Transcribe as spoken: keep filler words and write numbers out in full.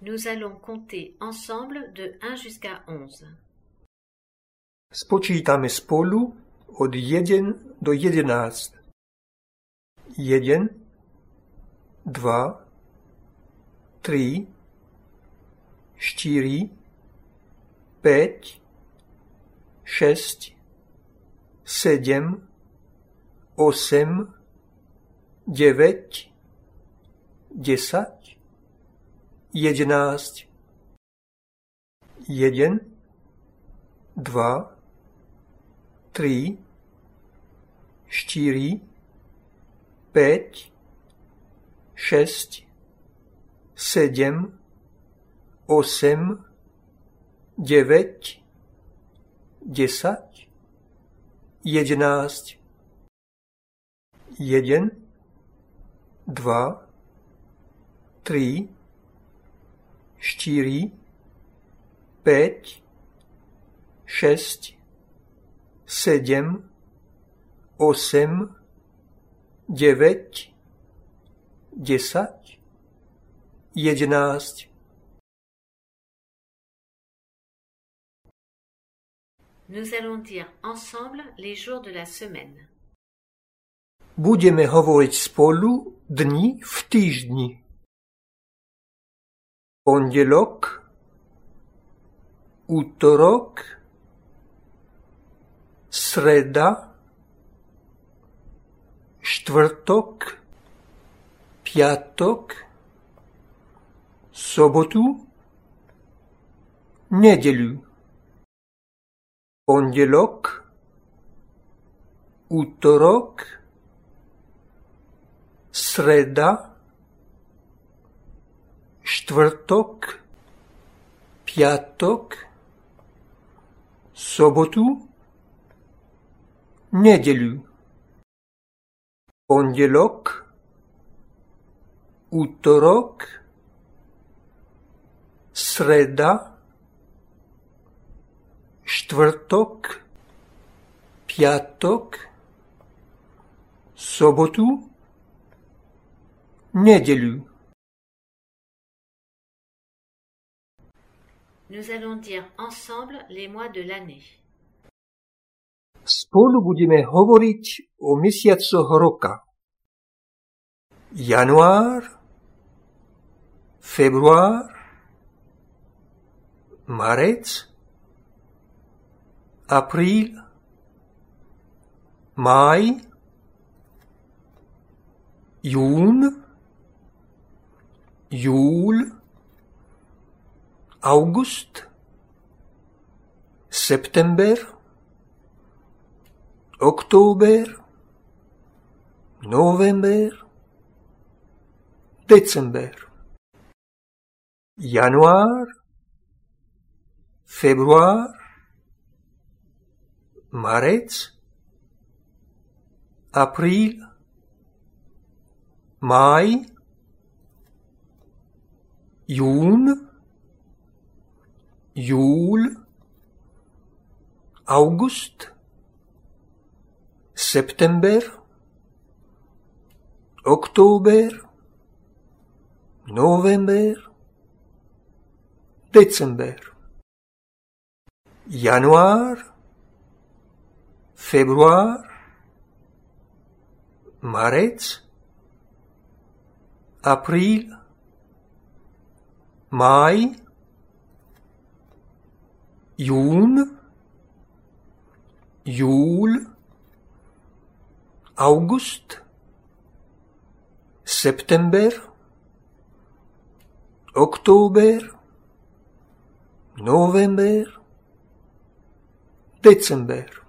Nous allons compter ensemble de un jusqu'à onze. Spočítame spolu od jeden do jedenáct. Jeden, dva, tri, štyri, päť, šesť, sedem, osem, deväť, desať, jedenásť. Jeden, dva, tri, štyri, päť, šesť, sedem, osem, deväť, desať, jedenásť. Jeden, dva, tri, štyri, päť, šesť, sedem, osem, deväť, desať, jedenásť. Nous allons dire ensemble les jours de la semaine. Budeme hovoriť spolu dni v týždni. Pondelok, útorok, sreda, štvrtok, piatok, sobotu, nedeľu. Pondelok, útorok, sreda, štvrtok, piatok, sobotu, nedeľu. Pondelok, útorok, sreda, štvrtok, piatok, sobotu, nedeľu. Nous allons dire ensemble les mois de l'année. Spolu budeme hovoriť o mesiacoch roka. Január, február, marec, apríl, máj, jún, júl, august, september, október, november, december. Január, február, marec, apríl, máj, jún, júl, august, september, október, november, december. Január, február, marec, apríl, máj, jún, júl, august, september, október, november, december.